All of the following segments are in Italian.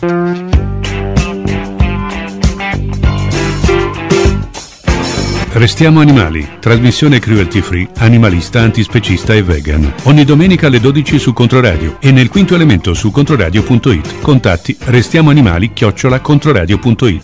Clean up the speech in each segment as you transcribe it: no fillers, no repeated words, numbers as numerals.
Restiamo animali, trasmissione cruelty free, animalista, antispecista e vegan. Ogni domenica alle 12 su Controradio e nel quinto elemento su controradio.it. Contatti restiamoanimali@controradio.it.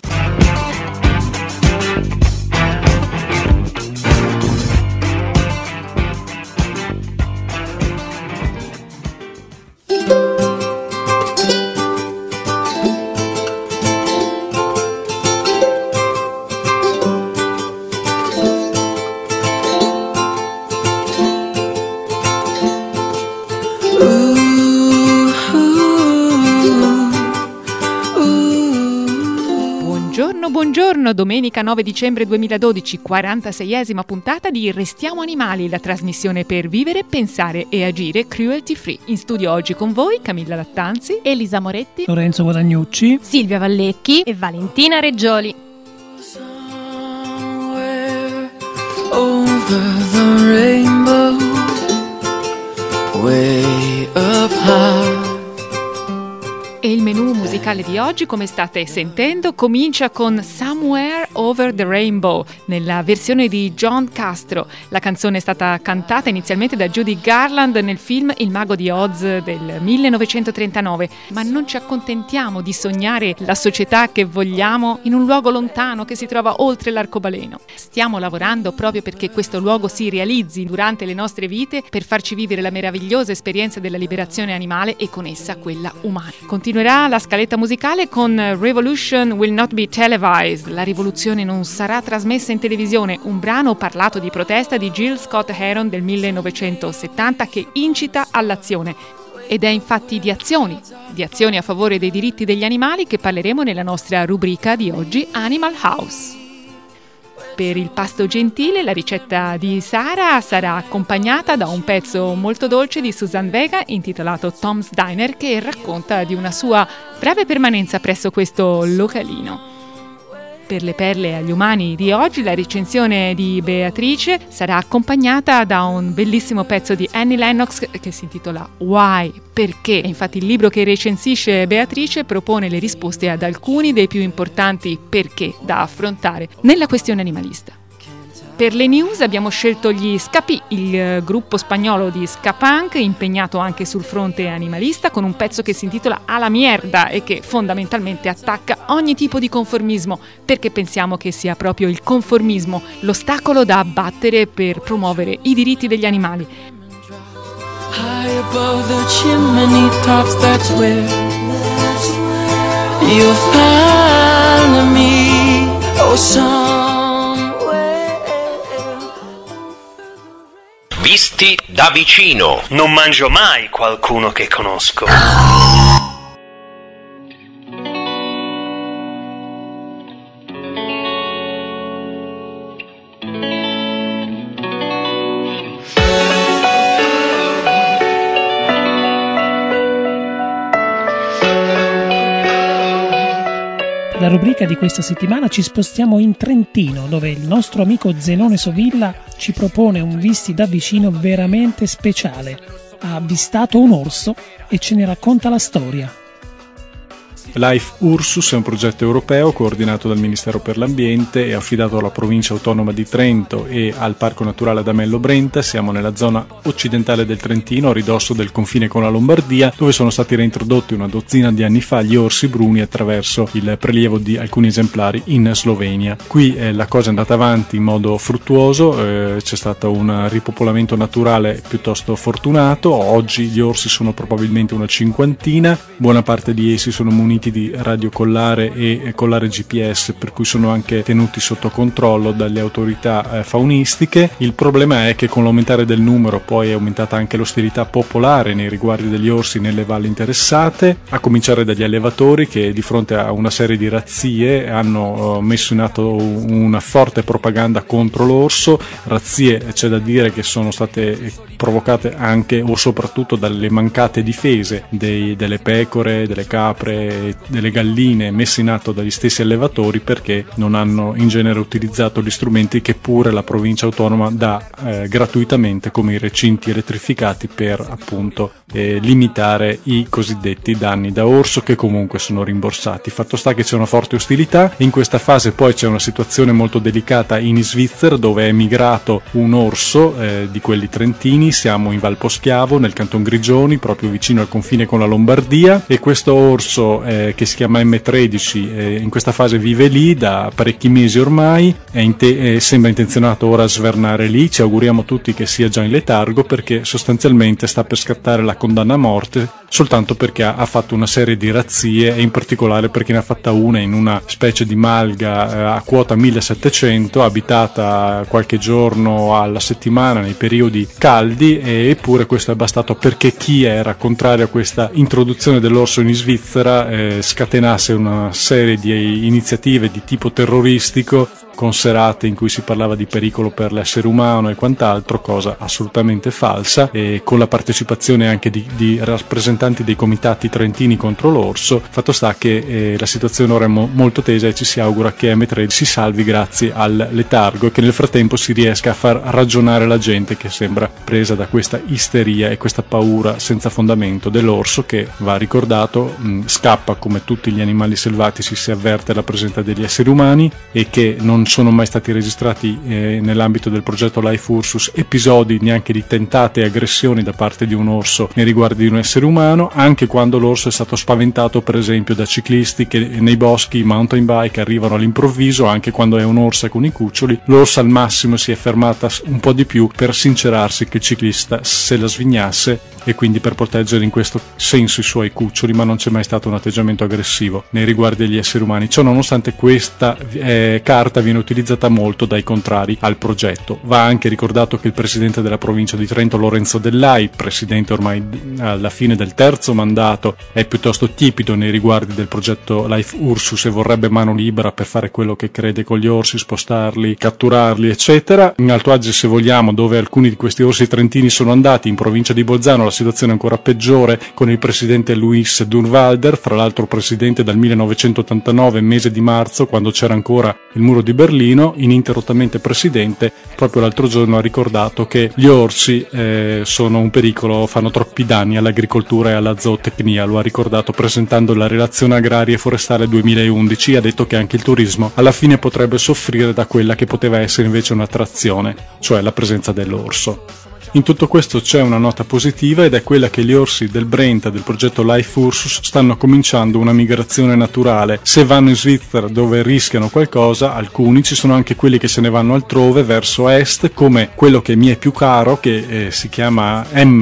Buongiorno, domenica 9 dicembre 2012, 46esima puntata di Restiamo Animali, la trasmissione per vivere, pensare e agire cruelty free. In studio oggi con voi Camilla Lattanzi, Elisa Moretti, Lorenzo Guadagnucci, Silvia Vallecchi e Valentina Reggioli. Over the rainbow, way up high. E il menù musicale di oggi, come state sentendo, comincia con Somewhere Over the Rainbow, nella versione di John Castro. La canzone è stata cantata inizialmente da Judy Garland nel film Il Mago di Oz del 1939, ma non ci accontentiamo di sognare la società che vogliamo in un luogo lontano che si trova oltre l'arcobaleno. Stiamo lavorando proprio perché questo luogo si realizzi durante le nostre vite per farci vivere la meravigliosa esperienza della liberazione animale e con essa quella umana. Continuerà la scaletta musicale con Revolution Will Not Be Televised, la rivoluzione non sarà trasmessa in televisione, un brano parlato di protesta di Jill Scott Heron del 1970 che incita all'azione. Ed è infatti di azioni a favore dei diritti degli animali che parleremo nella nostra rubrica di oggi Animal House. Per il pasto gentile la ricetta di Sara sarà accompagnata da un pezzo molto dolce di Suzanne Vega intitolato Tom's Diner, che racconta di una sua breve permanenza presso questo localino. Per le perle agli umani di oggi la recensione di Beatrice sarà accompagnata da un bellissimo pezzo di Annie Lennox che si intitola Why? Perché? Infatti il libro che recensisce Beatrice propone le risposte ad alcuni dei più importanti perché da affrontare nella questione animalista. Per le news abbiamo scelto gli Ska-P, il gruppo spagnolo di ska punk impegnato anche sul fronte animalista con un pezzo che si intitola A la mierda e che fondamentalmente attacca ogni tipo di conformismo, perché pensiamo che sia proprio il conformismo l'ostacolo da abbattere per promuovere i diritti degli animali. High above the chimney tops, that's where you'll find me, oh somewhere. Visti da vicino. Non mangio mai qualcuno che conosco. La rubrica di questa settimana ci spostiamo in Trentino, dove il nostro amico Zenone Sovilla ci propone un visti da vicino veramente speciale. Ha avvistato un orso e ce ne racconta la storia. Life Ursus è un progetto europeo coordinato dal Ministero per l'Ambiente e affidato alla provincia autonoma di Trento e al Parco Naturale Adamello Brenta. Siamo nella zona occidentale del Trentino, a ridosso del confine con la Lombardia, dove sono stati reintrodotti una dozzina di anni fa gli orsi bruni attraverso il prelievo di alcuni esemplari in Slovenia. Qui la cosa è andata avanti in modo fruttuoso, c'è stato un ripopolamento naturale piuttosto fortunato. Oggi gli orsi sono probabilmente una cinquantina, buona parte di essi sono muniti di radiocollare e collare GPS, per cui sono anche tenuti sotto controllo dalle autorità faunistiche. Il problema è che con l'aumentare del numero poi è aumentata anche l'ostilità popolare nei riguardi degli orsi nelle valli interessate, a cominciare dagli allevatori che di fronte a una serie di razzie hanno messo in atto una forte propaganda contro l'orso. Razzie, c'è da dire, che sono state provocate anche o soprattutto dalle mancate difese delle pecore, delle capre delle galline messe in atto dagli stessi allevatori, perché non hanno in genere utilizzato gli strumenti che pure la provincia autonoma dà gratuitamente, come i recinti elettrificati, per appunto limitare i cosiddetti danni da orso, che comunque sono rimborsati. Fatto sta che c'è una forte ostilità. In questa fase poi c'è una situazione molto delicata in Svizzera, dove è migrato un orso di quelli trentini. Siamo in Val Poschiavo, nel canton Grigioni, proprio vicino al confine con la Lombardia, e questo orso che si chiama M13 in questa fase vive lì da parecchi mesi ormai, sembra intenzionato ora a svernare lì. Ci auguriamo tutti che sia già in letargo, perché sostanzialmente sta per scattare la condanna a morte, soltanto perché ha fatto una serie di razzie, e in particolare perché ne ha fatta una in una specie di malga a quota 1700, abitata qualche giorno alla settimana nei periodi caldi, eppure questo è bastato perché chi era contrario a questa introduzione dell'orso in Svizzera scatenasse una serie di iniziative di tipo terroristico, con serate in cui si parlava di pericolo per l'essere umano e quant'altro, cosa assolutamente falsa, e con la partecipazione anche di rappresentanti dei comitati trentini contro l'orso. Fatto sta che la situazione ora è molto tesa, e ci si augura che M13 si salvi grazie al letargo, e che nel frattempo si riesca a far ragionare la gente, che sembra presa da questa isteria e questa paura senza fondamento dell'orso, che, va ricordato, scappa come tutti gli animali selvatici se avverte la presenza degli esseri umani, e che non sono mai stati registrati nell'ambito del progetto Life Ursus episodi neanche di tentate aggressioni da parte di un orso nei riguardi di un essere umano, anche quando l'orso è stato spaventato per esempio da ciclisti che nei boschi mountain bike arrivano all'improvviso, anche quando è un'orsa con i cuccioli. L'orsa al massimo si è fermata un po' di più per sincerarsi che il ciclista se la svignasse, e quindi per proteggere in questo senso i suoi cuccioli, ma non c'è mai stato un atteggiamento aggressivo nei riguardi degli esseri umani. Ciò nonostante, questa carta viene utilizzata molto dai contrari al progetto. Va anche ricordato che il presidente della provincia di Trento, Lorenzo Dellai, presidente ormai alla fine del terzo mandato, è piuttosto tiepido nei riguardi del progetto Life Ursus e vorrebbe mano libera per fare quello che crede con gli orsi, spostarli, catturarli, eccetera. In Alto Adige, se vogliamo, dove alcuni di questi orsi trentini sono andati, in provincia di Bolzano, la situazione è ancora peggiore, con il presidente Luis Durnwalder, fra l'altro presidente dal 1989, mese di marzo, quando c'era ancora il muro di Berlino, ininterrottamente presidente. Proprio l'altro giorno ha ricordato che gli orsi sono un pericolo, fanno troppi danni all'agricoltura e alla zootecnia. Lo ha ricordato presentando la relazione agraria e forestale 2011. Ha detto che anche il turismo alla fine potrebbe soffrire da quella che poteva essere invece un'attrazione, cioè la presenza dell'orso. In tutto questo c'è una nota positiva, ed è quella che gli orsi del Brenta, del progetto Life Ursus, stanno cominciando una migrazione naturale. Se vanno in Svizzera, dove rischiano qualcosa, alcuni, ci sono anche quelli che se ne vanno altrove, verso est, come quello che mi è più caro, che si chiama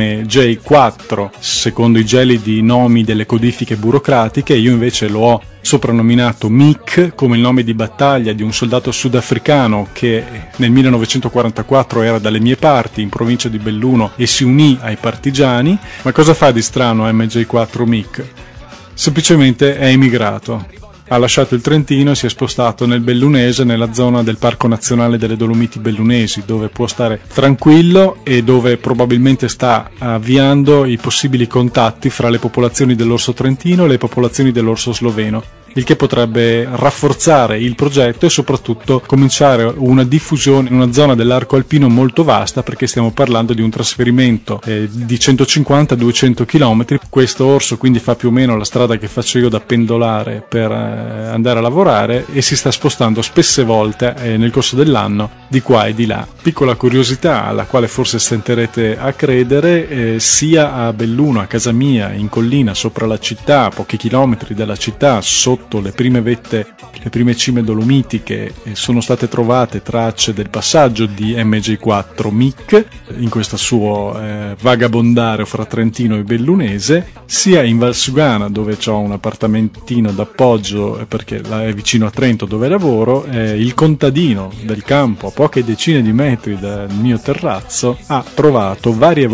MJ4, secondo i gelidi nomi delle codifiche burocratiche. Io invece lo ho soprannominato Mick, come il nome di battaglia di un soldato sudafricano che nel 1944 era dalle mie parti, in provincia di Belluno, e si unì ai partigiani. Ma cosa fa di strano MJ4 Mick? Semplicemente è emigrato. Ha lasciato il Trentino e si è spostato nel Bellunese, nella zona del Parco Nazionale delle Dolomiti Bellunesi, dove può stare tranquillo e dove probabilmente sta avviando i possibili contatti fra le popolazioni dell'orso trentino e le popolazioni dell'orso sloveno, il che potrebbe rafforzare il progetto e soprattutto cominciare una diffusione in una zona dell'arco alpino molto vasta, perché stiamo parlando di un trasferimento di 150-200 km. Questo orso quindi fa più o meno la strada che faccio io da pendolare per andare a lavorare, e si sta spostando spesse volte nel corso dell'anno di qua e di là. Piccola curiosità alla quale forse stenterete a credere, sia a Belluno, a casa mia, in collina sopra la città, a pochi chilometri dalla città, sotto le prime vette, le prime cime dolomitiche, sono state trovate tracce del passaggio di MJ4 Mick in questo suo vagabondare fra Trentino e Bellunese, sia in Valsugana, dove ho un appartamentino d'appoggio perché è vicino a Trento dove lavoro. Il contadino del campo, a poche decine di metri dal mio terrazzo, ha trovato varie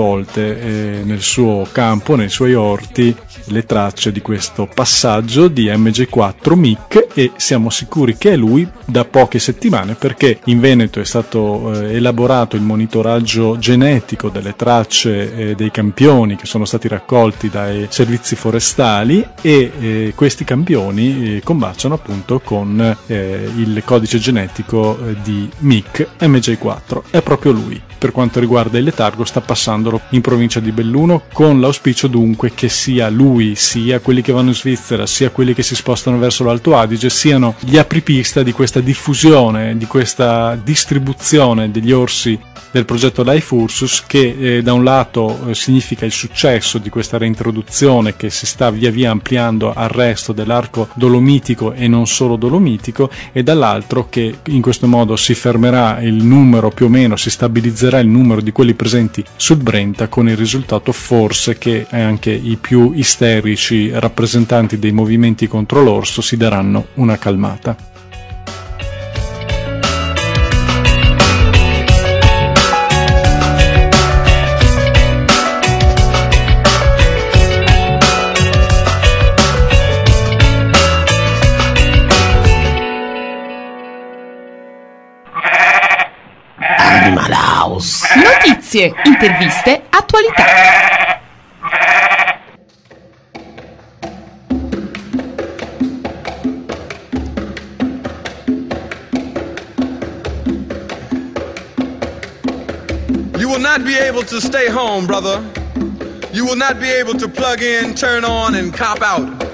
volte nel suo campo, nei suoi orti, le tracce di questo passaggio di MJ4 MJ4 Mick, e siamo sicuri che è lui da poche settimane, perché in Veneto è stato elaborato il monitoraggio genetico delle tracce dei campioni che sono stati raccolti dai servizi forestali, e questi campioni combaciano appunto con il codice genetico di Mick MJ4. È proprio lui. Per quanto riguarda il letargo, sta passandolo in provincia di Belluno, con l'auspicio dunque che sia lui, sia quelli che vanno in Svizzera, sia quelli che si spostano verso l'Alto Adige siano gli apripista di questa diffusione, di questa distribuzione degli orsi del progetto Life Ursus, che da un lato significa il successo di questa reintroduzione che si sta via via ampliando al resto dell'arco dolomitico e non solo dolomitico, e dall'altro che in questo modo si fermerà il numero, più o meno si stabilizzerà il numero di quelli presenti sul Brenta, con il risultato forse che anche i più isterici rappresentanti dei movimenti contro l'orso si daranno una calmata. Notizie, interviste, attualità. You will not be able to stay home, brother. You will not be able to plug in, turn on and cop out.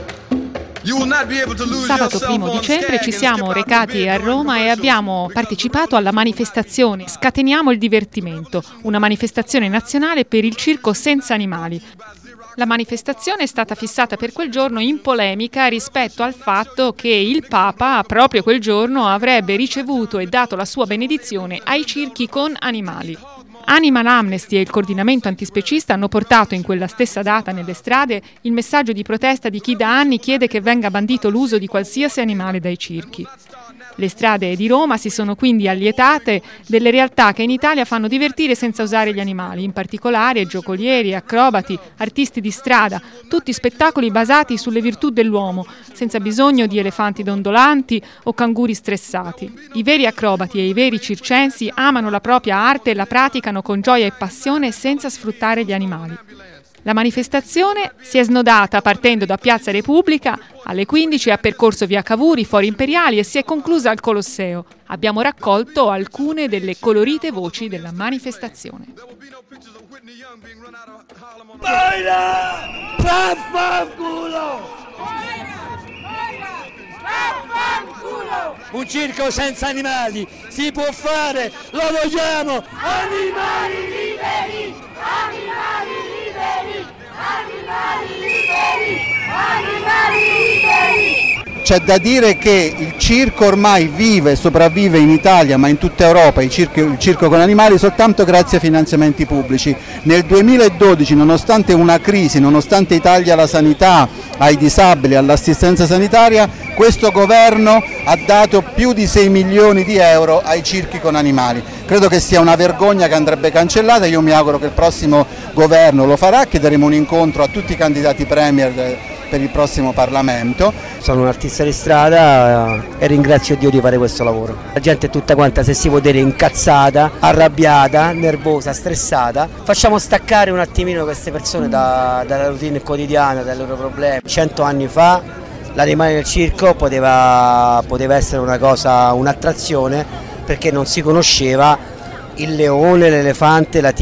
Sabato 1 dicembre ci siamo recati a Roma e abbiamo partecipato alla manifestazione Scateniamo il divertimento, una manifestazione nazionale per il circo senza animali. La manifestazione è stata fissata per quel giorno in polemica rispetto al fatto che il Papa proprio quel giorno avrebbe ricevuto e dato la sua benedizione ai circhi con animali. Animal Amnesty e il coordinamento antispecista hanno portato in quella stessa data nelle strade il messaggio di protesta di chi da anni chiede che venga bandito l'uso di qualsiasi animale dai circhi. Le strade di Roma si sono quindi allietate delle realtà che in Italia fanno divertire senza usare gli animali, in particolare giocolieri, acrobati, artisti di strada, tutti spettacoli basati sulle virtù dell'uomo, senza bisogno di elefanti dondolanti o canguri stressati. I veri acrobati e i veri circensi amano la propria arte e la praticano con gioia e passione senza sfruttare gli animali. La manifestazione si è snodata partendo da Piazza Repubblica, alle 15 ha percorso via Cavour, Fori Imperiali e si è conclusa al Colosseo. Abbiamo raccolto alcune delle colorite voci della manifestazione. Un circo senza animali si può fare, lo vogliamo! Animali liberi! Animali liberi! Animali liberi! Animali liberi! C'è da dire che il circo ormai vive e sopravvive in Italia, ma in tutta Europa, il circo con animali, soltanto grazie ai finanziamenti pubblici. Nel 2012, nonostante una crisi, nonostante i tagli alla sanità, ai disabili, all'assistenza sanitaria, questo governo ha dato più di 6 milioni di euro ai circhi con animali. Credo che sia una vergogna che andrebbe cancellata. Io mi auguro che il prossimo governo lo farà, chiederemo un incontro a tutti i candidati premier per il prossimo Parlamento. Sono un artista di strada e ringrazio Dio di fare questo lavoro. La gente è tutta quanta, se si può dire, incazzata, arrabbiata, nervosa, stressata. Facciamo staccare un attimino queste persone dalla routine quotidiana, dai loro problemi. 100 anni fa l'animale nel circo poteva essere una cosa, un'attrazione, perché non si conosceva il leone, l'elefante, la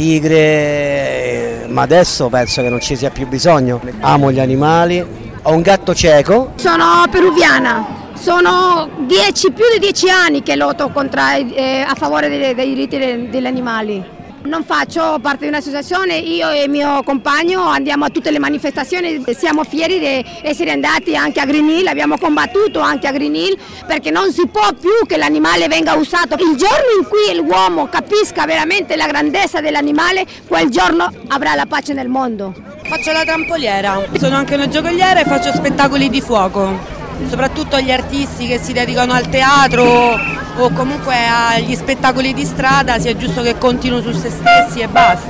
tigre, ma adesso penso che non ci sia più bisogno. Amo gli animali, ho un gatto cieco. Sono peruviana, sono più di 10 anni che lotto a favore dei diritti degli animali. Non faccio parte di un'associazione, io e il mio compagno andiamo a tutte le manifestazioni, siamo fieri di essere andati anche a Green Hill, abbiamo combattuto anche a Green Hill perché non si può più che l'animale venga usato. Il giorno in cui l'uomo capisca veramente la grandezza dell'animale, quel giorno avrà la pace nel mondo. Faccio la trampoliera, sono anche una giocoliera e faccio spettacoli di fuoco. Soprattutto agli artisti che si dedicano al teatro o comunque agli spettacoli di strada, sia giusto che continuino su se stessi e basta.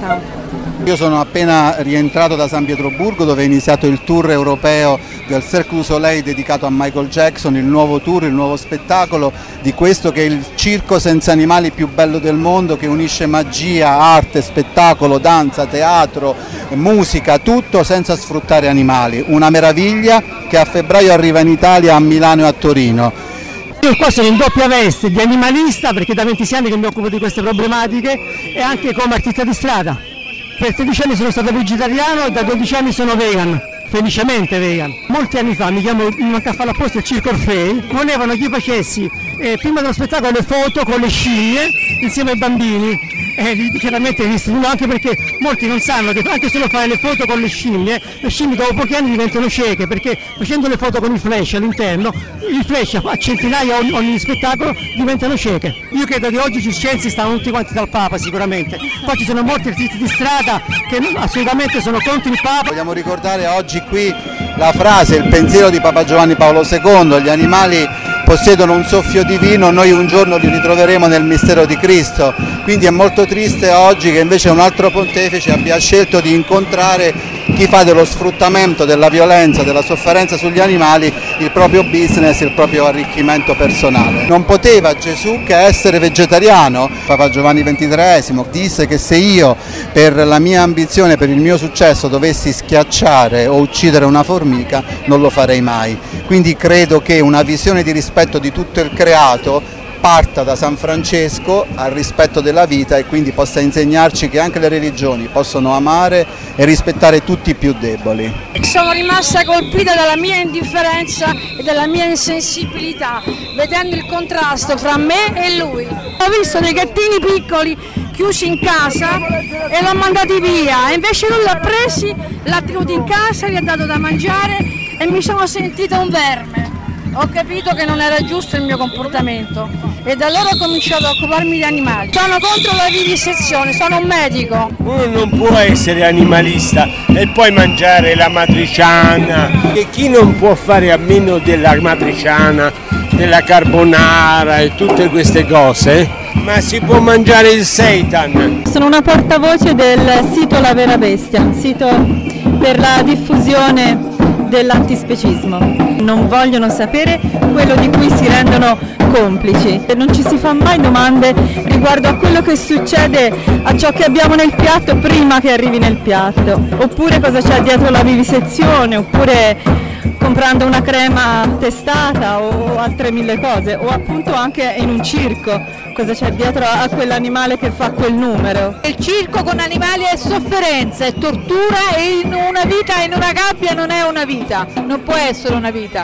Io sono appena rientrato da San Pietroburgo, dove è iniziato il tour europeo del Cirque du Soleil dedicato a Michael Jackson, il nuovo tour, il nuovo spettacolo di questo che è il circo senza animali più bello del mondo, che unisce magia, arte, spettacolo, danza, teatro, musica, tutto senza sfruttare animali. Una meraviglia che a febbraio arriva in Italia, a Milano e a Torino. Io qua sono in doppia veste di animalista, perché da 26 anni che mi occupo di queste problematiche, e anche come artista di strada. Per 13 anni sono stato vegetariano e da 12 anni sono vegan, felicemente vegan. Molti anni fa, mi manca a fare apposta il Circo Orfei, volevano che io facessi prima dello spettacolo le foto con le scimmie insieme ai bambini. Chiaramente anche perché molti non sanno che anche se lo fai le foto con le scimmie dopo pochi anni diventano cieche, perché facendo le foto con il flash all'interno, il flash a centinaia ogni spettacolo, diventano cieche. Io credo che oggi i circensi stanno tutti quanti dal Papa sicuramente, poi ci sono molti artisti di strada che assolutamente sono contro il Papa. Vogliamo ricordare oggi qui la frase, il pensiero di Papa Giovanni Paolo II: gli animali possiedono un soffio divino, noi un giorno li ritroveremo nel mistero di Cristo. Quindi è molto triste oggi che invece un altro pontefice abbia scelto di incontrare chi fa dello sfruttamento, della violenza, della sofferenza sugli animali il proprio business, il proprio arricchimento personale. Non poteva Gesù che essere vegetariano. Papa Giovanni XXIII disse che se io per la mia ambizione, per il mio successo dovessi schiacciare o uccidere una formica, non lo farei mai. Quindi credo che una visione di rispetto di tutto il creato parta da San Francesco al rispetto della vita, e quindi possa insegnarci che anche le religioni possono amare e rispettare tutti i più deboli. Sono rimasta colpita dalla mia indifferenza e dalla mia insensibilità, vedendo il contrasto fra me e lui. Ho visto dei gattini piccoli chiusi in casa e l'ho mandati via, e invece lui l'ha presi, l'ha tenuti in casa, gli ha dato da mangiare e mi sono sentita un verme. Ho capito che non era giusto il mio comportamento e da allora ho cominciato a occuparmi di animali. Sono contro la vivisezione, sono un medico. Uno non può essere animalista e poi mangiare la matriciana. E chi non può fare a meno della matriciana, della carbonara e tutte queste cose, ma si può mangiare il seitan. Sono una portavoce del sito La Vera Bestia, un sito per la diffusione dell'antispecismo. Non vogliono sapere quello di cui si rendono complici e non ci si fa mai domande riguardo a quello che succede a ciò che abbiamo nel piatto prima che arrivi nel piatto, oppure cosa c'è dietro la vivisezione, oppure comprando una crema testata o altre mille cose, o appunto anche in un circo cosa c'è dietro a quell'animale che fa quel numero. Il circo con animali è sofferenza, è tortura, e in una vita, in una gabbia non è una vita, non può essere una vita.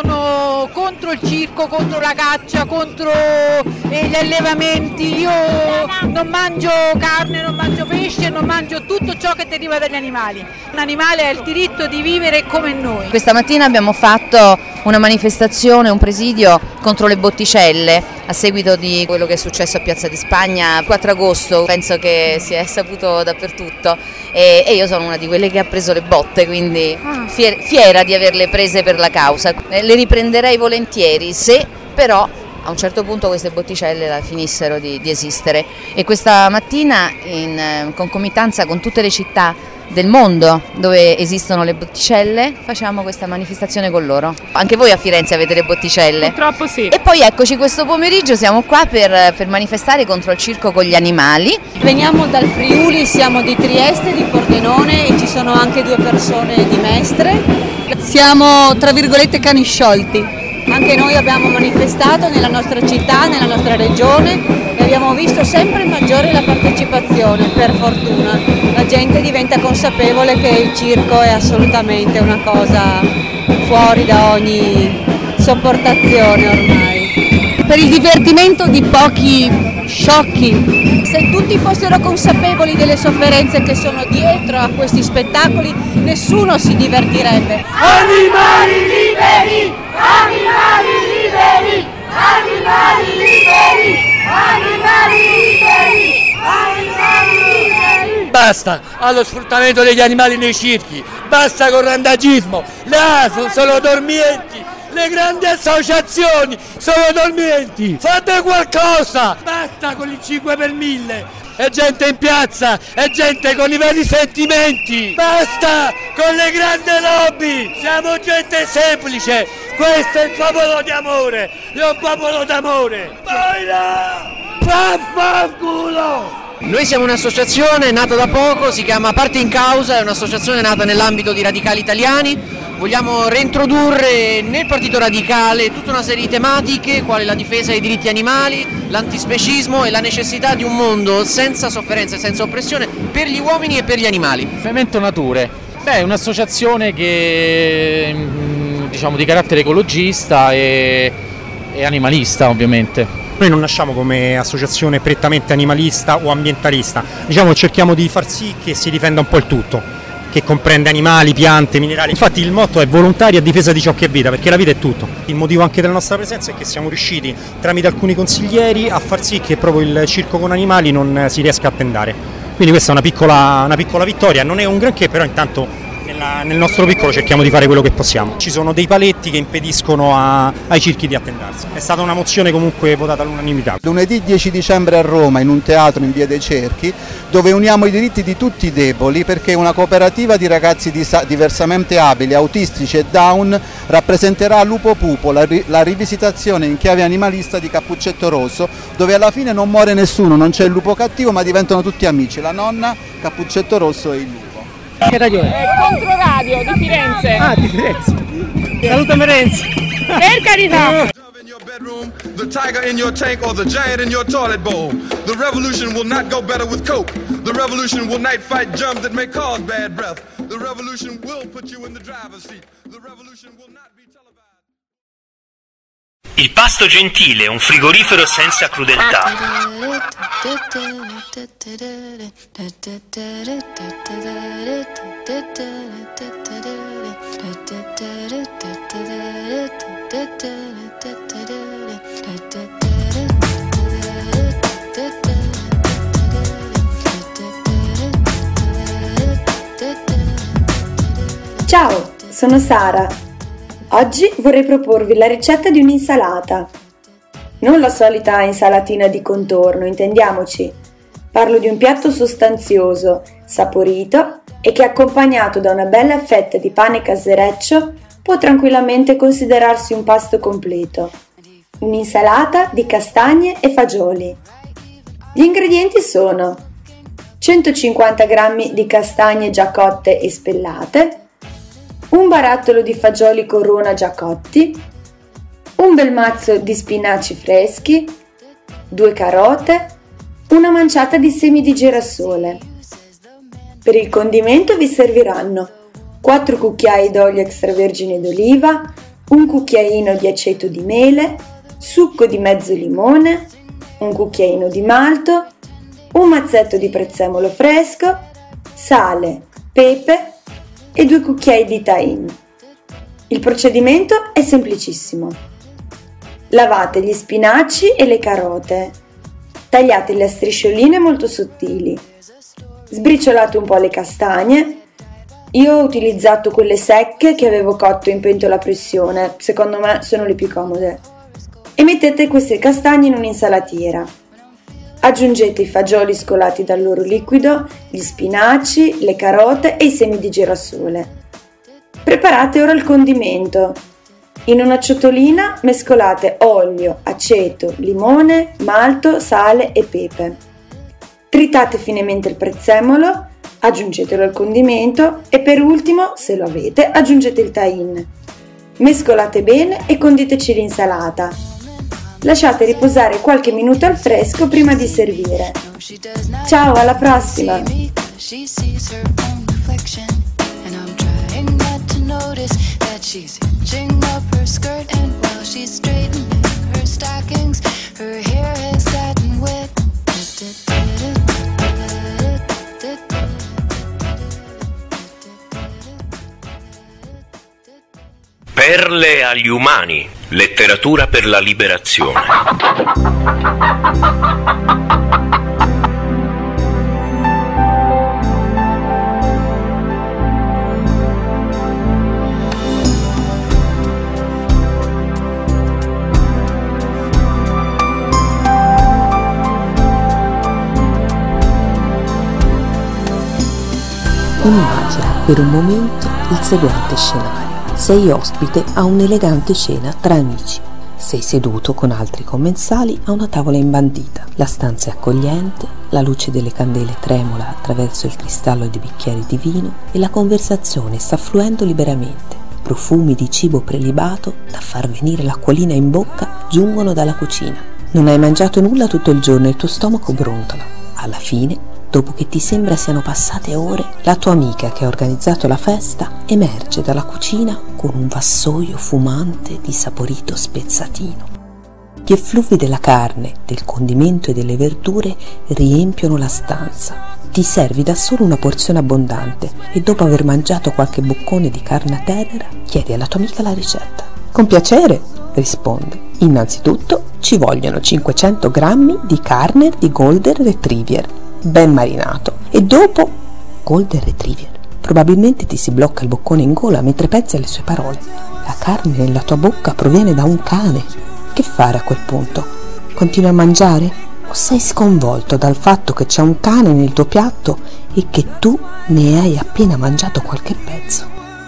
Sono contro il circo, contro la caccia, contro gli allevamenti. Io non mangio carne, non mangio pesce, non mangio tutto ciò che deriva dagli animali. Un animale ha il diritto di vivere come noi. Questa mattina abbiamo fatto una manifestazione, un presidio contro le botticelle a seguito di quello che è successo a Piazza di Spagna 4 agosto, penso che si è saputo dappertutto, e io sono una di quelle che ha preso le botte, quindi fiera di averle prese per la causa. Le riprenderei volentieri se però a un certo punto queste botticelle finissero di esistere, e questa mattina in concomitanza con tutte le città del mondo dove esistono le botticelle facciamo questa manifestazione con loro. Anche voi a Firenze avete le botticelle? Purtroppo sì. E poi eccoci, questo pomeriggio siamo qua per manifestare contro il circo con gli animali. Veniamo dal Friuli, siamo di Trieste, di Pordenone, e ci sono anche 2 persone di Mestre. Siamo tra virgolette cani sciolti. Anche noi abbiamo manifestato nella nostra città, nella nostra regione, e abbiamo visto sempre maggiore la partecipazione, per fortuna. La gente diventa consapevole che il circo è assolutamente una cosa fuori da ogni sopportazione ormai. Per il divertimento di pochi sciocchi. Se tutti fossero consapevoli delle sofferenze che sono dietro a questi spettacoli, nessuno si divertirebbe. Animali liberi! Animali liberi! Animali liberi! Animali liberi! Animali liberi! Basta allo sfruttamento degli animali nei circhi, basta con il randagismo, le ASL sono dormienti, le grandi associazioni sono dormienti, fate qualcosa, basta con il 5 per 1000, è gente in piazza, è gente con i veri sentimenti. Basta con le grandi lobby, siamo gente semplice, questo è il popolo di amore, è un popolo d'amore. Baila! Vaffanculo! Noi siamo un'associazione nata da poco, si chiama Parte in Causa, è un'associazione nata nell'ambito di Radicali Italiani. Vogliamo reintrodurre nel Partito Radicale tutta una serie di tematiche, quali la difesa dei diritti animali, l'antispecismo e la necessità di un mondo senza sofferenza e senza oppressione per gli uomini e per gli animali. Femento Nature, è un'associazione che diciamo di carattere ecologista e animalista ovviamente. Noi non nasciamo come associazione prettamente animalista o ambientalista, diciamo cerchiamo di far sì che si difenda un po' il tutto, che comprende animali, piante, minerali. Infatti il motto è volontaria a difesa di ciò che è vita, perché la vita è tutto. Il motivo anche della nostra presenza è che siamo riusciti tramite alcuni consiglieri a far sì che proprio il circo con animali non si riesca a tendare. Quindi questa è una piccola vittoria, non è un granché, però intanto nel nostro piccolo cerchiamo di fare quello che possiamo. Ci sono dei paletti che impediscono ai circhi di attendarsi. È stata una mozione comunque votata all'unanimità. Lunedì 10 dicembre a Roma, in un teatro in Via dei Cerchi, dove uniamo i diritti di tutti i deboli, perché una cooperativa di ragazzi diversamente abili, autistici e down rappresenterà Lupo Pupo, la rivisitazione in chiave animalista di Cappuccetto Rosso, dove alla fine non muore nessuno, non c'è il lupo cattivo, ma diventano tutti amici, la nonna, Cappuccetto Rosso e il lupo. Che radio è? Controradio di Firenze. Ah, di Firenze. Saluta Firenze. Per carità. The tiger in your tank or the giant in your toilet bowl. The revolution will not go better with coke. The revolution will not fight germs that may cause bad breath. The revolution will put you in the driver's seat. The revolution will not be televised. Il Pasto Gentile, un frigorifero senza crudeltà. Ciao, sono Sara. Oggi vorrei proporvi la ricetta di un'insalata. Non la solita insalatina di contorno, intendiamoci. Parlo di un piatto sostanzioso, saporito e che accompagnato da una bella fetta di pane casereccio può tranquillamente considerarsi un pasto completo. Un'insalata di castagne e fagioli. Gli ingredienti sono 150 g di castagne già cotte e spellate, un barattolo di fagioli corona già cotti, un bel mazzo di spinaci freschi, 2 carote, una manciata di semi di girasole. Per il condimento vi serviranno 4 cucchiai d'olio extravergine d'oliva, un cucchiaino di aceto di mele, succo di mezzo limone, un cucchiaino di malto, un mazzetto di prezzemolo fresco, sale, pepe e 2 cucchiai di tahine. Il procedimento è semplicissimo. Lavate gli spinaci e le carote, tagliateli a striscioline molto sottili, sbriciolate un po' le castagne. Io ho utilizzato quelle secche che avevo cotto in pentola a pressione, secondo me sono le più comode, e mettete queste castagne in un'insalatiera. Aggiungete i fagioli scolati dal loro liquido, gli spinaci, le carote e i semi di girasole. Preparate ora il condimento. In una ciotolina mescolate olio, aceto, limone, malto, sale e pepe. Tritate finemente il prezzemolo, aggiungetelo al condimento e per ultimo, se lo avete, aggiungete il tahine. Mescolate bene e conditeci l'insalata. Lasciate riposare qualche minuto al fresco prima di servire. Ciao, alla prossima! Perle agli umani, letteratura per la liberazione. Immagina per un momento il seguente scenario. Sei ospite a un'elegante cena tra amici. Sei seduto con altri commensali a una tavola imbandita. La stanza è accogliente, la luce delle candele tremola attraverso il cristallo di bicchieri di vino e la conversazione sta fluendo liberamente. Profumi di cibo prelibato da far venire l'acquolina in bocca giungono dalla cucina. Non hai mangiato nulla tutto il giorno e il tuo stomaco brontola. Alla fine, dopo che ti sembra siano passate ore, la tua amica che ha organizzato la festa emerge dalla cucina con un vassoio fumante di saporito spezzatino. Gli effluvi della carne, del condimento e delle verdure riempiono la stanza. Ti servi da solo una porzione abbondante e dopo aver mangiato qualche boccone di carne tenera chiedi alla tua amica la ricetta. Con piacere, risponde. Innanzitutto ci vogliono 500 grammi di carne di Golden Retriever ben marinato e dopo Golden Retriever. Probabilmente ti si blocca il boccone in gola mentre pensi alle sue parole. La carne nella tua bocca proviene da un cane. Che fare a quel punto? Continui a mangiare? O sei sconvolto dal fatto che c'è un cane nel tuo piatto e che tu ne hai appena mangiato qualche pezzo?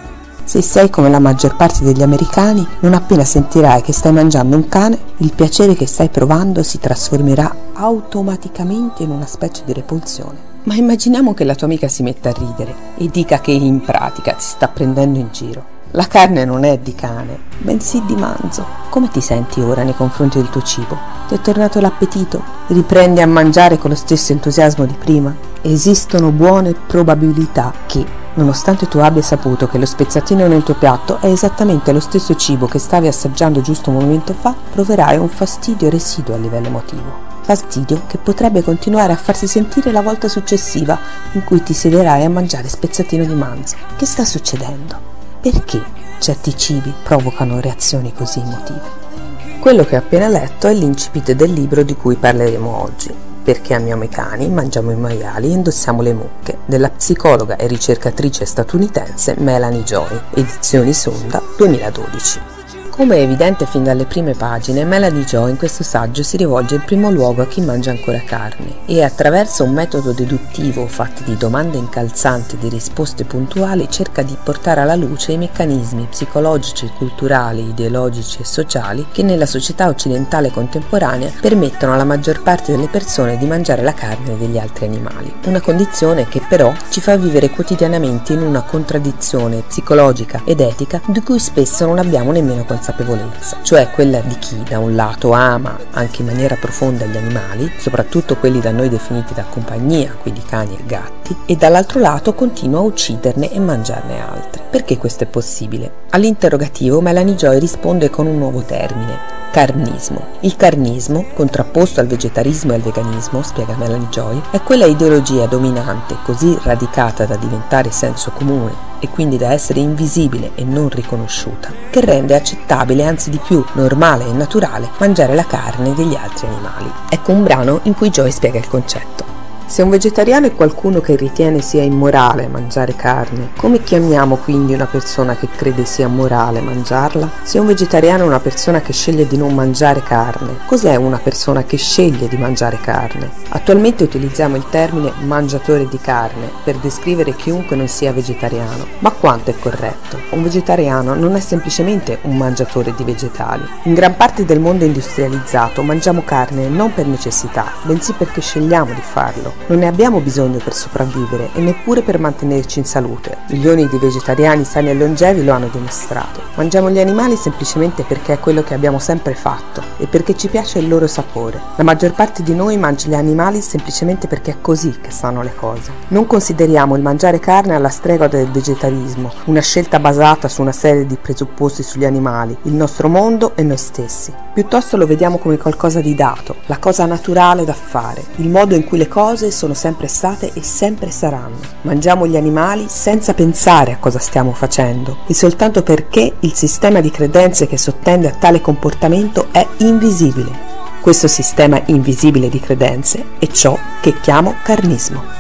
Se sei come la maggior parte degli americani, non appena sentirai che stai mangiando un cane, il piacere che stai provando si trasformerà automaticamente in una specie di repulsione. Ma immaginiamo che la tua amica si metta a ridere e dica che in pratica ti sta prendendo in giro. La carne non è di cane, bensì di manzo. Come ti senti ora nei confronti del tuo cibo? Ti è tornato l'appetito? Riprendi a mangiare con lo stesso entusiasmo di prima? Esistono buone probabilità che, nonostante tu abbia saputo che lo spezzatino nel tuo piatto è esattamente lo stesso cibo che stavi assaggiando giusto un momento fa, proverai un fastidio residuo a livello emotivo. Fastidio che potrebbe continuare a farsi sentire la volta successiva in cui ti siederai a mangiare spezzatino di manzo. Che sta succedendo? Perché certi cibi provocano reazioni così emotive? Quello che ho appena letto è l'incipit del libro di cui parleremo oggi. Perché amiamo i cani, mangiamo i maiali e indossiamo le mucche, della psicologa e ricercatrice statunitense Melanie Joy, edizioni Sonda 2012. Come è evidente fin dalle prime pagine, Melanie Joy in questo saggio si rivolge in primo luogo a chi mangia ancora carne e attraverso un metodo deduttivo fatto di domande incalzanti e di risposte puntuali cerca di portare alla luce i meccanismi psicologici, culturali, ideologici e sociali che nella società occidentale contemporanea permettono alla maggior parte delle persone di mangiare la carne degli altri animali. Una condizione che però ci fa vivere quotidianamente in una contraddizione psicologica ed etica di cui spesso non abbiamo nemmeno consapevolezza, cioè quella di chi da un lato ama anche in maniera profonda gli animali, soprattutto quelli da noi definiti da compagnia, quindi cani e gatti, e dall'altro lato continua a ucciderne e mangiarne altri. Perché questo è possibile? All'interrogativo Melanie Joy risponde con un nuovo termine: carnismo. Il carnismo, contrapposto al vegetarismo e al veganismo, spiega Melanie Joy, è quella ideologia dominante così radicata da diventare senso comune e quindi da essere invisibile e non riconosciuta, che rende accettabile, anzi di più normale e naturale, mangiare la carne degli altri animali. Ecco un brano in cui Joy spiega il concetto. Se un vegetariano è qualcuno che ritiene sia immorale mangiare carne, come chiamiamo quindi una persona che crede sia morale mangiarla? Se un vegetariano è una persona che sceglie di non mangiare carne, cos'è una persona che sceglie di mangiare carne? Attualmente utilizziamo il termine mangiatore di carne per descrivere chiunque non sia vegetariano, ma quanto è corretto? Un vegetariano non è semplicemente un mangiatore di vegetali. In gran parte del mondo industrializzato mangiamo carne non per necessità, bensì perché scegliamo di farlo. Non ne abbiamo bisogno per sopravvivere e neppure per mantenerci in salute. Milioni di vegetariani sani e longevi lo hanno dimostrato. Mangiamo gli animali semplicemente perché è quello che abbiamo sempre fatto e perché ci piace il loro sapore. La maggior parte di noi mangia gli animali semplicemente perché è così che stanno le cose. Non consideriamo il mangiare carne alla stregua del vegetarismo, una scelta basata su una serie di presupposti sugli animali, il nostro mondo e noi stessi. Piuttosto lo vediamo come qualcosa di dato, la cosa naturale da fare, il modo in cui le cose sono sempre state e sempre saranno. Mangiamo gli animali senza pensare a cosa stiamo facendo e soltanto perché il sistema di credenze che sottende a tale comportamento è invisibile. Questo sistema invisibile di credenze è ciò che chiamo carnismo.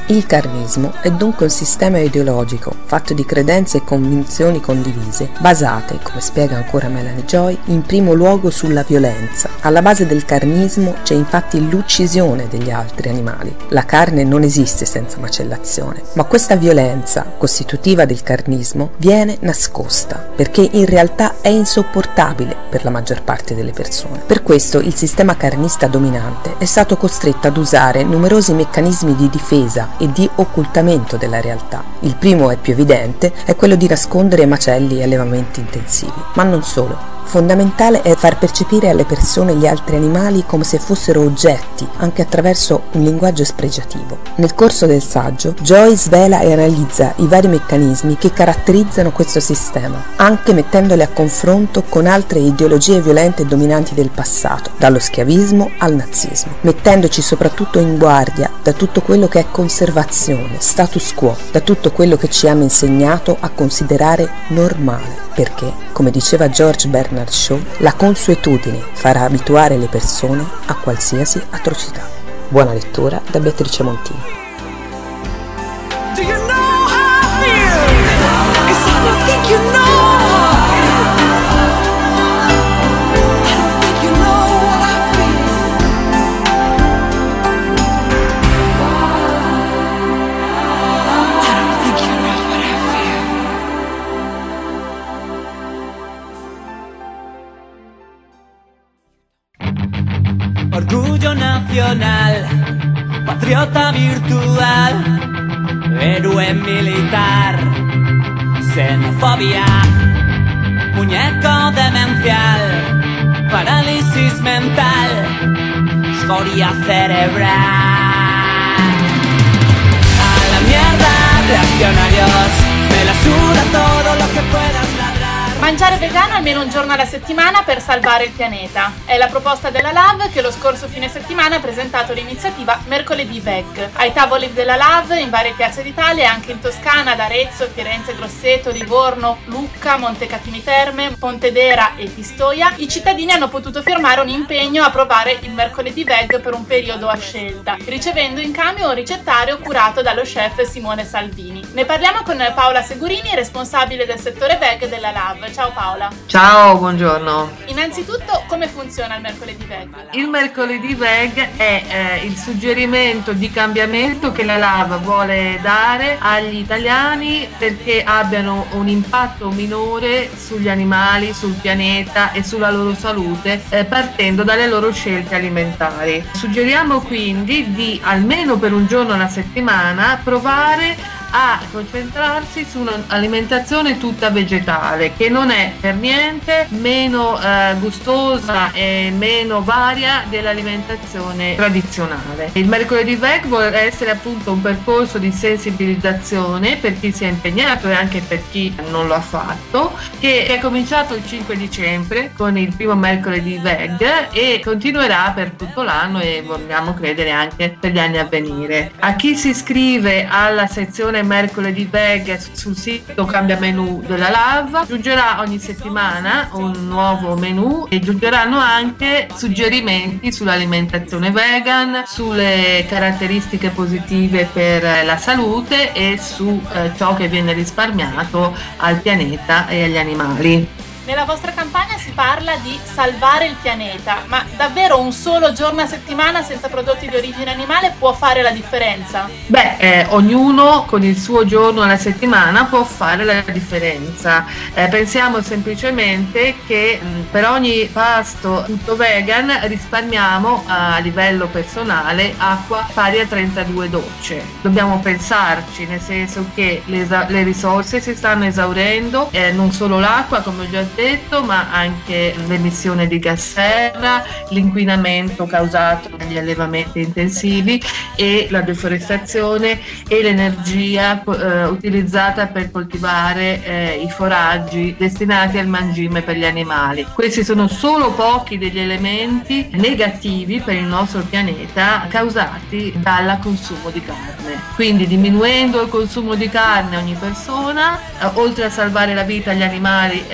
Il carnismo è dunque un sistema ideologico fatto di credenze e convinzioni condivise, basate, come spiega ancora Melanie Joy, in primo luogo sulla violenza. Alla base del carnismo c'è infatti l'uccisione degli altri animali. La carne non esiste senza macellazione, ma questa violenza, costitutiva del carnismo, viene nascosta, perché in realtà è insopportabile per la maggior parte delle persone. Per questo il sistema carnista dominante è stato costretto ad usare numerosi meccanismi di difesa e di occultamento della realtà. Il primo e più evidente è quello di nascondere macelli e allevamenti intensivi, ma non solo. Fondamentale è far percepire alle persone gli altri animali come se fossero oggetti, anche attraverso un linguaggio spregiativo. Nel corso del saggio, Joy svela e analizza i vari meccanismi che caratterizzano questo sistema, anche mettendoli a confronto con altre ideologie violente e dominanti del passato, dallo schiavismo al nazismo, mettendoci soprattutto in guardia da tutto quello che è conservazione, status quo, da tutto quello che ci hanno insegnato a considerare normale, perché, come diceva George Bernard Shaw, la consuetudine farà abituare le persone a qualsiasi atrocità. Buona lettura da Beatrice Montini. Orgullo nacional, patriota virtual, héroe militar, xenofobia, muñeco demencial, parálisis mental, escoria cerebral. A la mierda, reaccionarios, me la suda todo lo que puedas ladrar. Mangiare vegano almeno un giorno alla settimana per salvare il pianeta. È la proposta della LAV che lo scorso fine settimana ha presentato l'iniziativa Mercoledì Veg. Ai tavoli della LAV in varie piazze d'Italia e anche in Toscana, ad Arezzo, Firenze, Grosseto, Livorno, Lucca, Montecatini Terme, Pontedera e Pistoia, i cittadini hanno potuto firmare un impegno a provare il Mercoledì Veg per un periodo a scelta, ricevendo in cambio un ricettario curato dallo chef Simone Salvini. Ne parliamo con Paola Segurini, responsabile del settore Veg della LAV. Ciao Paola. Ciao, buongiorno. Innanzitutto, come funziona il Mercoledì Veg? Il Mercoledì Veg è il suggerimento di cambiamento che la LAV vuole dare agli italiani perché abbiano un impatto minore sugli animali, sul pianeta e sulla loro salute, partendo dalle loro scelte alimentari. Suggeriamo quindi di, almeno per un giorno alla settimana, provare a concentrarsi su un'alimentazione tutta vegetale, che non è per niente meno gustosa e meno varia dell'alimentazione tradizionale. Il Mercoledì Veg vuole essere appunto un percorso di sensibilizzazione per chi si è impegnato e anche per chi non lo ha fatto, che è cominciato il 5 dicembre con il primo Mercoledì Veg e continuerà per tutto l'anno e vogliamo credere anche per gli anni a venire. A chi si iscrive alla sezione Mercoledì Veg sul sito Cambia Menù della LAV giungerà ogni settimana un nuovo menù e giungeranno anche suggerimenti sull'alimentazione vegan, sulle caratteristiche positive per la salute e su ciò che viene risparmiato al pianeta e agli animali. Nella vostra campagna si parla di salvare il pianeta, ma davvero un solo giorno a settimana senza prodotti di origine animale può fare la differenza? Ognuno con il suo giorno alla settimana può fare la differenza. Pensiamo semplicemente che per ogni pasto tutto vegan risparmiamo a livello personale acqua pari a 32 docce. Dobbiamo pensarci, nel senso che le risorse si stanno esaurendo, non solo l'acqua come ho già detto, ma anche l'emissione di gas serra, l'inquinamento causato dagli allevamenti intensivi e la deforestazione e l'energia utilizzata per coltivare i foraggi destinati al mangime per gli animali. Questi sono solo pochi degli elementi negativi per il nostro pianeta causati dal consumo di carne. Quindi diminuendo il consumo di carne ogni persona, oltre a salvare la vita agli animali, salviamo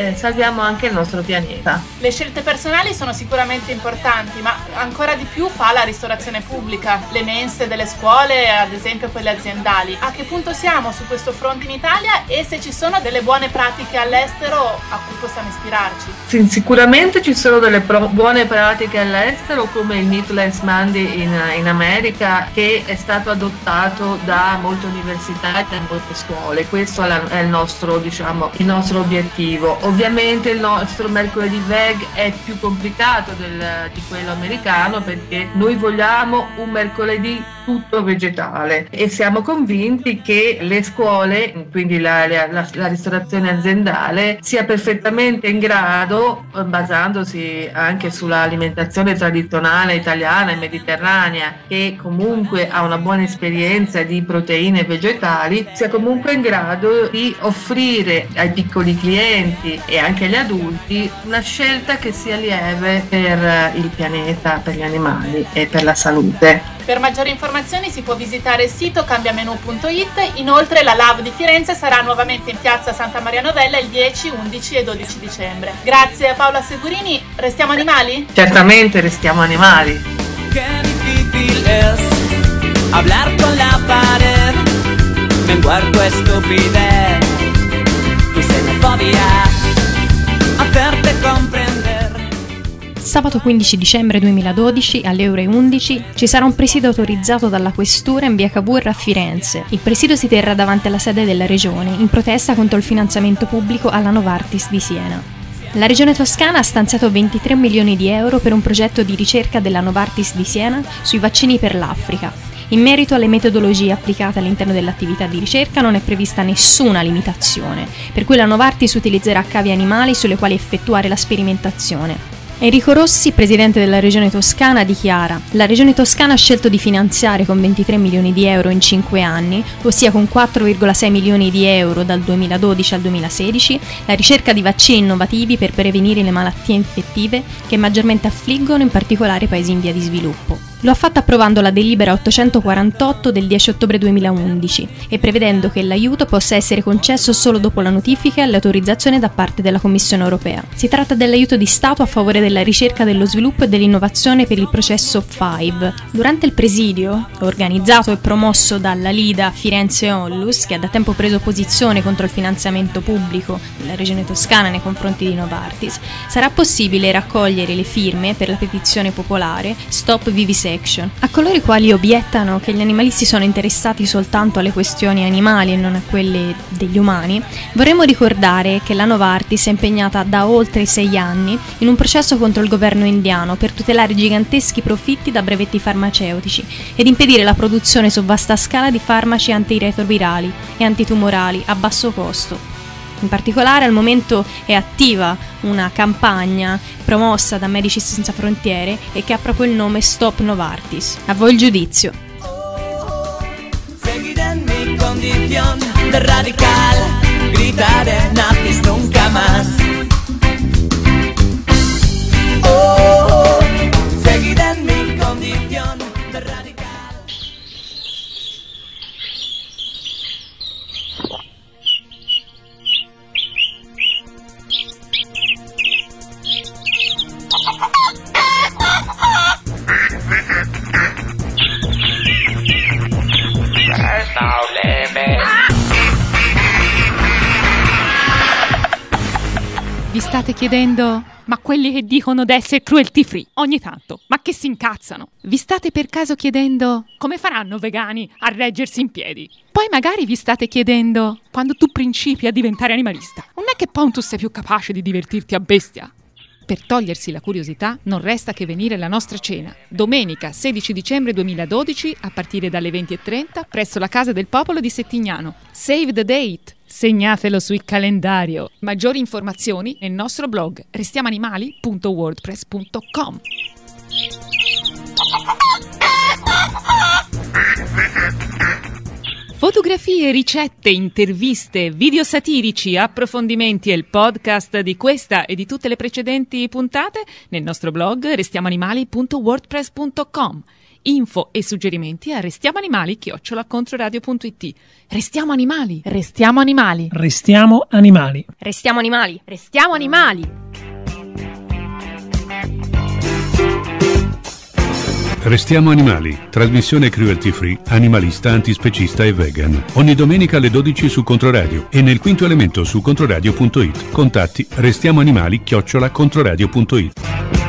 salviamo anche il nostro pianeta. Le scelte personali sono sicuramente importanti, ma ancora di più fa la ristorazione pubblica, le mense delle scuole, ad esempio quelle aziendali. A che punto siamo su questo fronte in Italia e se ci sono delle buone pratiche all'estero a cui possiamo ispirarci? Sì, sicuramente ci sono delle buone pratiche all'estero, come il Meatless Monday in America, che è stato adottato da molte università e da molte scuole. Questo è il nostro, diciamo, il nostro obiettivo. Ovviamente il nostro mercoledì veg è più complicato di quello americano, perché noi vogliamo un mercoledì tutto vegetale e siamo convinti che le scuole, quindi la ristorazione aziendale, sia perfettamente in grado, basandosi anche sull'alimentazione tradizionale italiana e mediterranea, che comunque ha una buona esperienza di proteine vegetali, sia comunque in grado di offrire ai piccoli clienti e anche agli adulti una scelta che sia lieve per il pianeta, per gli animali e per la salute. Per maggiori informazioni si può visitare il sito cambiamenu.it. Inoltre la Lab di Firenze sarà nuovamente in piazza Santa Maria Novella il 10, 11 e 12 dicembre. Grazie a Paola Segurini. Restiamo animali? Certamente restiamo animali. Qué difícil es hablar con la pared, menguar tu estupidez, tu xenofobia, hacerte comprender. Sabato 15 dicembre 2012 alle ore 11 ci sarà un presidio autorizzato dalla Questura in via Cavour a Firenze. Il presidio si terrà davanti alla sede della Regione in protesta contro il finanziamento pubblico alla Novartis di Siena. La Regione Toscana ha stanziato 23 milioni di euro per un progetto di ricerca della Novartis di Siena sui vaccini per l'Africa. In merito alle metodologie applicate all'interno dell'attività di ricerca non è prevista nessuna limitazione, per cui la Novartis utilizzerà cavi animali sulle quali effettuare la sperimentazione. Enrico Rossi, presidente della Regione Toscana, dichiara: la Regione Toscana ha scelto di finanziare con 23 milioni di euro in 5 anni, ossia con 4,6 milioni di euro dal 2012 al 2016, la ricerca di vaccini innovativi per prevenire le malattie infettive che maggiormente affliggono in particolare i paesi in via di sviluppo. Lo ha fatto approvando la delibera 848 del 10 ottobre 2011 e prevedendo che l'aiuto possa essere concesso solo dopo la notifica e l'autorizzazione da parte della Commissione europea. Si tratta dell'aiuto di Stato a favore della ricerca, dello sviluppo e dell'innovazione per il processo FIVE. Durante il presidio, organizzato e promosso dalla Lida Firenze Onlus, che ha da tempo preso posizione contro il finanziamento pubblico della Regione Toscana nei confronti di Novartis, sarà possibile raccogliere le firme per la petizione popolare Stop Vivisection. A coloro i quali obiettano che gli animalisti sono interessati soltanto alle questioni animali e non a quelle degli umani, vorremmo ricordare che la Novartis è impegnata da oltre 6 anni in un processo contro il governo indiano per tutelare giganteschi profitti da brevetti farmaceutici ed impedire la produzione su vasta scala di farmaci antiretrovirali e antitumorali a basso costo. In particolare al momento è attiva una campagna promossa da Medici Senza Frontiere e che ha proprio il nome Stop Novartis. A voi il giudizio. Seguiré en mi condición de radical, gritaré nazis nunca más. Oh, seguiré en mi condición de radical. Vi state chiedendo, ma quelli che dicono d'essere cruelty free ogni tanto, ma che si incazzano? Vi state per caso chiedendo come faranno vegani a reggersi in piedi? Poi magari vi state chiedendo, quando tu principi a diventare animalista, non è che poi tu sei più capace di divertirti a bestia? Per togliersi la curiosità non resta che venire alla nostra cena, domenica 16 dicembre 2012 a partire dalle 20:30 presso la Casa del Popolo di Settignano. Save the date! Segnatelo sul calendario. Maggiori informazioni nel nostro blog restiamoanimali.wordpress.com. Fotografie, ricette, interviste, video satirici, approfondimenti e il podcast di questa e di tutte le precedenti puntate nel nostro blog restiamoanimali.wordpress.com. info e suggerimenti a restiamoanimali@controradio.it. Restiamo animali! Restiamo animali! Restiamo animali! Restiamo animali! Restiamo animali! Restiamo animali, trasmissione cruelty free, animalista, antispecista e vegan. Ogni domenica alle 12 su Controradio e nel quinto elemento su controradio.it. Contatti restiamoanimali@controradio.it.